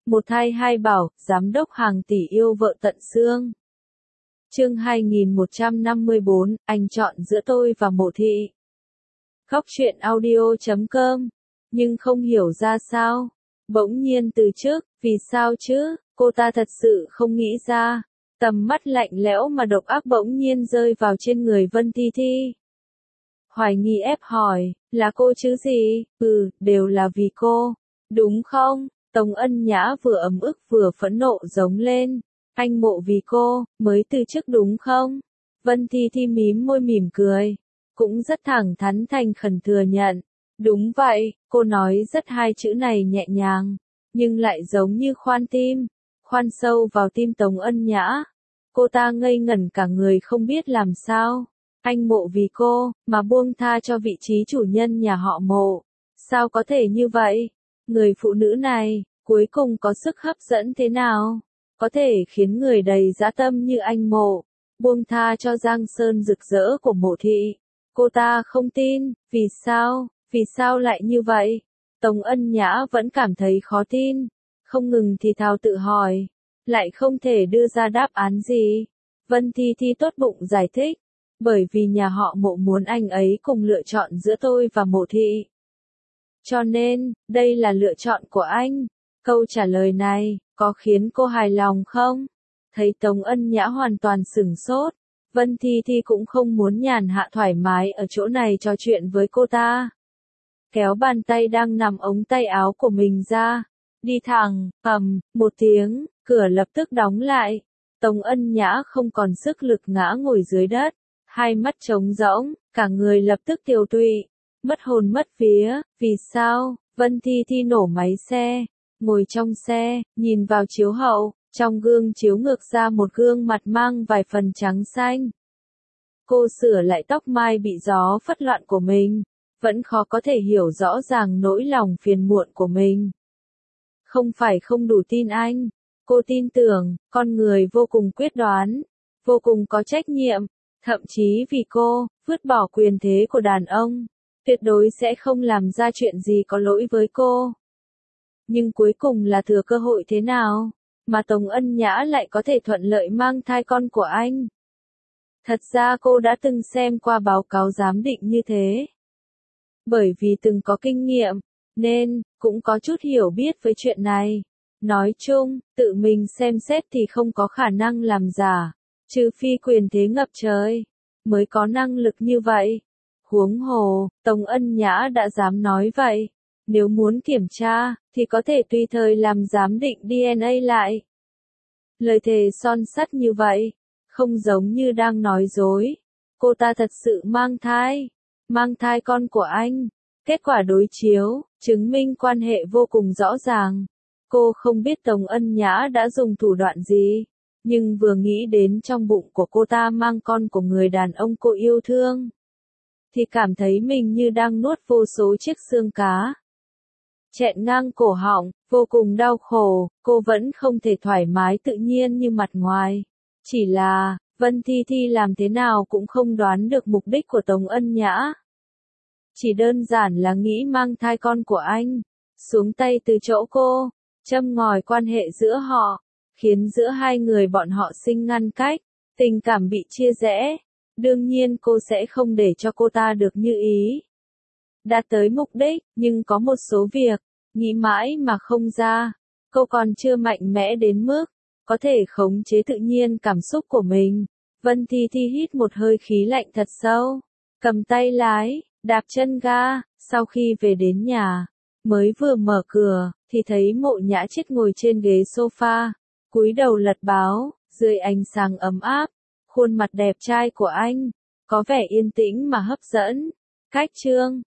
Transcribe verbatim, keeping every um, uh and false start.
Một thai hai bảo, giám đốc hàng tỷ yêu vợ tận xương. Chương hai nghìn một trăm năm mươi bốn, anh chọn giữa tôi và Mộ Thị. Khóc chuyện audio chấm com. Nhưng không hiểu ra sao. Bỗng nhiên từ trước, vì sao chứ, cô ta thật sự không nghĩ ra. Tầm mắt lạnh lẽo mà độc ác bỗng nhiên rơi vào trên người Vân Thi Thi. Hoài nghi ép hỏi, là cô chứ gì? Ừ, đều là vì cô. Đúng không? Tống Ân Nhã vừa ấm ức vừa phẫn nộ giống lên. Anh Mộ vì cô, mới từ chức đúng không? Vân Thi Thi mím môi mỉm cười. Cũng rất thẳng thắn thành khẩn thừa nhận. Đúng vậy, cô nói rất hai chữ này nhẹ nhàng. Nhưng lại giống như khoan tim. Khoan sâu vào tim Tống Ân Nhã. Cô ta ngây ngẩn cả người không biết làm sao. Anh Mộ vì cô, mà buông tha cho vị trí chủ nhân nhà họ Mộ. Sao có thể như vậy? Người phụ nữ này, cuối cùng có sức hấp dẫn thế nào? Có thể khiến người đầy dã tâm như anh Mộ, buông tha cho giang sơn rực rỡ của Mộ Thị. Cô ta không tin, vì sao, vì sao lại như vậy? Tống Ân Nhã vẫn cảm thấy khó tin, không ngừng thì thào tự hỏi, lại không thể đưa ra đáp án gì. Vân Thi Thi tốt bụng giải thích, bởi vì nhà họ Mộ muốn anh ấy cùng lựa chọn giữa tôi và Mộ Thị. Cho nên, đây là lựa chọn của anh. Câu trả lời này, có khiến cô hài lòng không? Thấy Tống Ân Nhã hoàn toàn sửng sốt, Vân Thi Thi cũng không muốn nhàn hạ thoải mái ở chỗ này trò chuyện với cô ta. Kéo bàn tay đang nằm ống tay áo của mình ra, đi thẳng, ầm, một tiếng, cửa lập tức đóng lại. Tống Ân Nhã không còn sức lực ngã ngồi dưới đất, hai mắt trống rỗng, cả người lập tức tiều tụy, mất hồn mất vía. Vì sao? Vân Thi Thi nổ máy xe, ngồi trong xe, nhìn vào chiếu hậu, trong gương chiếu ngược ra một gương mặt mang vài phần trắng xanh. Cô sửa lại tóc mai bị gió phất loạn của mình, vẫn khó có thể hiểu rõ ràng nỗi lòng phiền muộn của mình. Không phải không đủ tin anh, cô tin tưởng, con người vô cùng quyết đoán, vô cùng có trách nhiệm, thậm chí vì cô, vứt bỏ quyền thế của đàn ông, tuyệt đối sẽ không làm ra chuyện gì có lỗi với cô. Nhưng cuối cùng là thừa cơ hội thế nào, mà Tống Ân Nhã lại có thể thuận lợi mang thai con của anh? Thật ra cô đã từng xem qua báo cáo giám định như thế. Bởi vì từng có kinh nghiệm, nên, cũng có chút hiểu biết với chuyện này. Nói chung, tự mình xem xét thì không có khả năng làm giả, trừ phi quyền thế ngập trời, mới có năng lực như vậy. Huống hồ, Tống Ân Nhã đã dám nói vậy. Nếu muốn kiểm tra, thì có thể tùy thời làm giám định đê en a lại. Lời thề son sắt như vậy, không giống như đang nói dối. Cô ta thật sự mang thai, mang thai con của anh. Kết quả đối chiếu, chứng minh quan hệ vô cùng rõ ràng. Cô không biết Tống Ân Nhã đã dùng thủ đoạn gì, nhưng vừa nghĩ đến trong bụng của cô ta mang con của người đàn ông cô yêu thương, thì cảm thấy mình như đang nuốt vô số chiếc xương cá. Chẹn ngang cổ họng, vô cùng đau khổ, cô vẫn không thể thoải mái tự nhiên như mặt ngoài. Chỉ là, Vân Thi Thi làm thế nào cũng không đoán được mục đích của Tống Ân Nhã. Chỉ đơn giản là nghĩ mang thai con của anh, xuống tay từ chỗ cô, châm ngòi quan hệ giữa họ, khiến giữa hai người bọn họ sinh ngăn cách, tình cảm bị chia rẽ. Đương nhiên cô sẽ không để cho cô ta được như ý. Đạt tới mục đích, nhưng có một số việc, nghĩ mãi mà không ra. Cô còn chưa mạnh mẽ đến mức, có thể khống chế tự nhiên cảm xúc của mình. Vân Thi Thi hít một hơi khí lạnh thật sâu, cầm tay lái, đạp chân ga. Sau khi về đến nhà, mới vừa mở cửa, thì thấy Mộ Nhã Chết ngồi trên ghế sofa, cúi đầu lật báo, dưới ánh sáng ấm áp. Khuôn mặt đẹp trai của anh, có vẻ yên tĩnh mà hấp dẫn. Cách chương,